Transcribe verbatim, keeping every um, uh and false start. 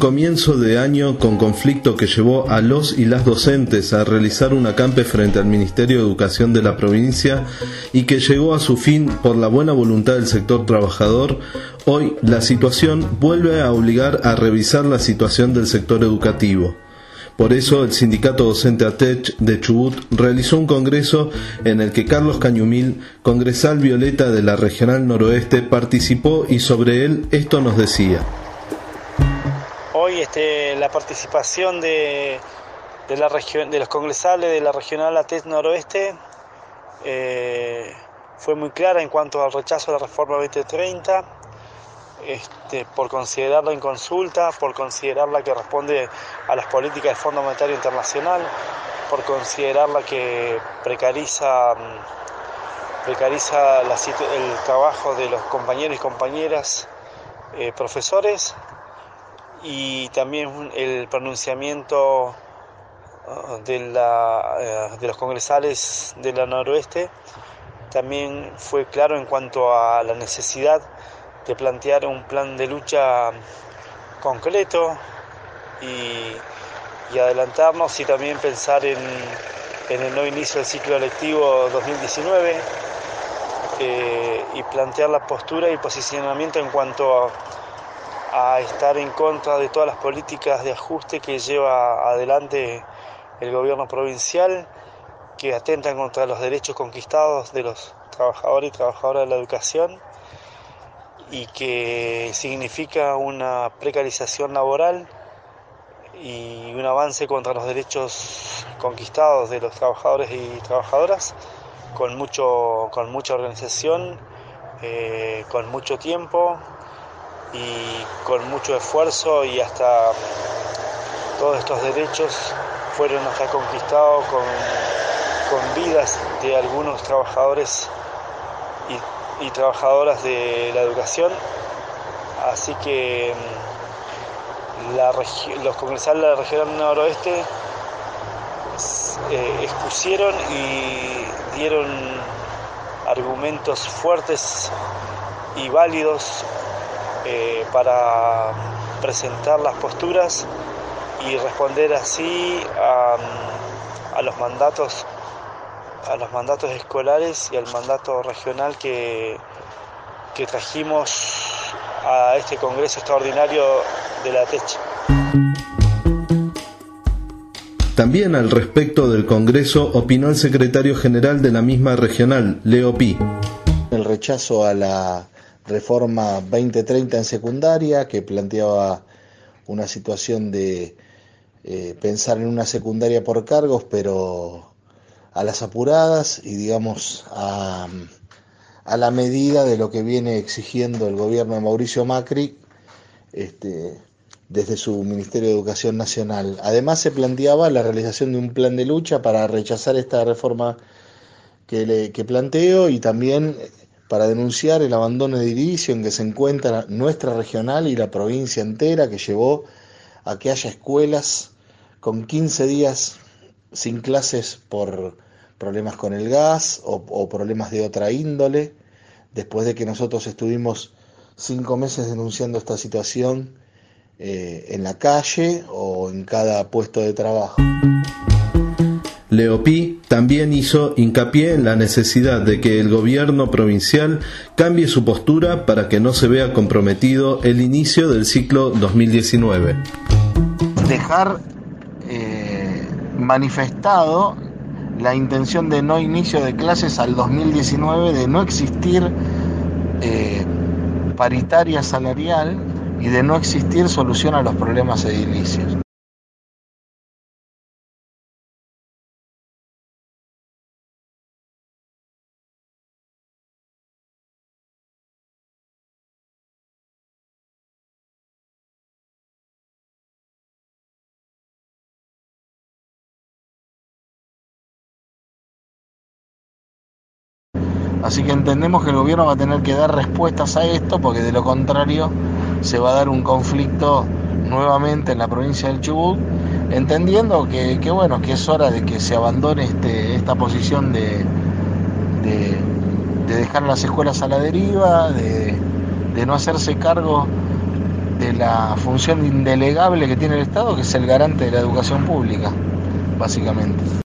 comienzo de año con conflicto que llevó a los y las docentes a realizar un acampe frente al Ministerio de Educación de la provincia y que llegó a su fin por la buena voluntad del sector trabajador, hoy la situación vuelve a obligar a revisar la situación del sector educativo. Por eso el sindicato docente A T E C de Chubut realizó un congreso en el que Carlos Cañumil, congresal violeta de la Regional Noroeste, participó y sobre él esto nos decía. Hoy este, la participación de, de, la región, de los congresales de la Regional A T E C Noroeste eh, fue muy clara en cuanto al rechazo de la reforma veinte treinta. Este, por considerarla inconsulta, por considerarla que responde a las políticas del Fondo Monetario Internacional, por considerarla que precariza, precariza la, el trabajo de los compañeros y compañeras eh, profesores, y también el pronunciamiento de, la, de los congresales de la Noroeste también fue claro en cuanto a la necesidad de plantear un plan de lucha concreto y, y adelantarnos y también pensar en, en el nuevo inicio del ciclo lectivo dos mil diecinueve eh, y plantear la postura y posicionamiento en cuanto a, a estar en contra de todas las políticas de ajuste que lleva adelante el gobierno provincial, que atentan contra los derechos conquistados de los trabajadores y trabajadoras de la educación, y que significa una precarización laboral y un avance contra los derechos conquistados de los trabajadores y trabajadoras, con mucho con mucha organización, eh, con mucho tiempo y con mucho esfuerzo, y hasta todos estos derechos fueron hasta conquistados con, con vidas de algunos trabajadores y y trabajadoras de la educación. Así que la regi- los congresales de la región noroeste eh, expusieron y dieron argumentos fuertes y válidos eh, para presentar las posturas y responder así a, a los mandatos a los mandatos escolares y al mandato regional que, que trajimos a este Congreso Extraordinario de la A T E C. También al respecto del Congreso opinó el secretario general de la misma regional, Leo Pi. El rechazo a la reforma veinte treinta en secundaria, que planteaba una situación de eh, pensar en una secundaria por cargos, pero a las apuradas y digamos a, a la medida de lo que viene exigiendo el gobierno de Mauricio Macri este, desde su Ministerio de Educación Nacional. Además se planteaba la realización de un plan de lucha para rechazar esta reforma que, le, que planteo, y también para denunciar el abandono edilicio en que se encuentra nuestra regional y la provincia entera, que llevó a que haya escuelas con quince días sin clases por problemas con el gas o, o problemas de otra índole, después de que nosotros estuvimos cinco meses denunciando esta situación eh, en la calle o en cada puesto de trabajo. Leo Pi también hizo hincapié en la necesidad de que el gobierno provincial cambie su postura para que no se vea comprometido el inicio del ciclo dos mil diecinueve. Dejar eh, manifestado la intención de no inicio de clases al dos mil diecinueve, de no existir eh, paritaria salarial y de no existir solución a los problemas edilicios. Así que entendemos que el gobierno va a tener que dar respuestas a esto, porque de lo contrario se va a dar un conflicto nuevamente en la provincia del Chubut, entendiendo que, que bueno, que es hora de que se abandone este, esta posición de, de, de dejar las escuelas a la deriva, de, de no hacerse cargo de la función indelegable que tiene el Estado, que es el garante de la educación pública, básicamente.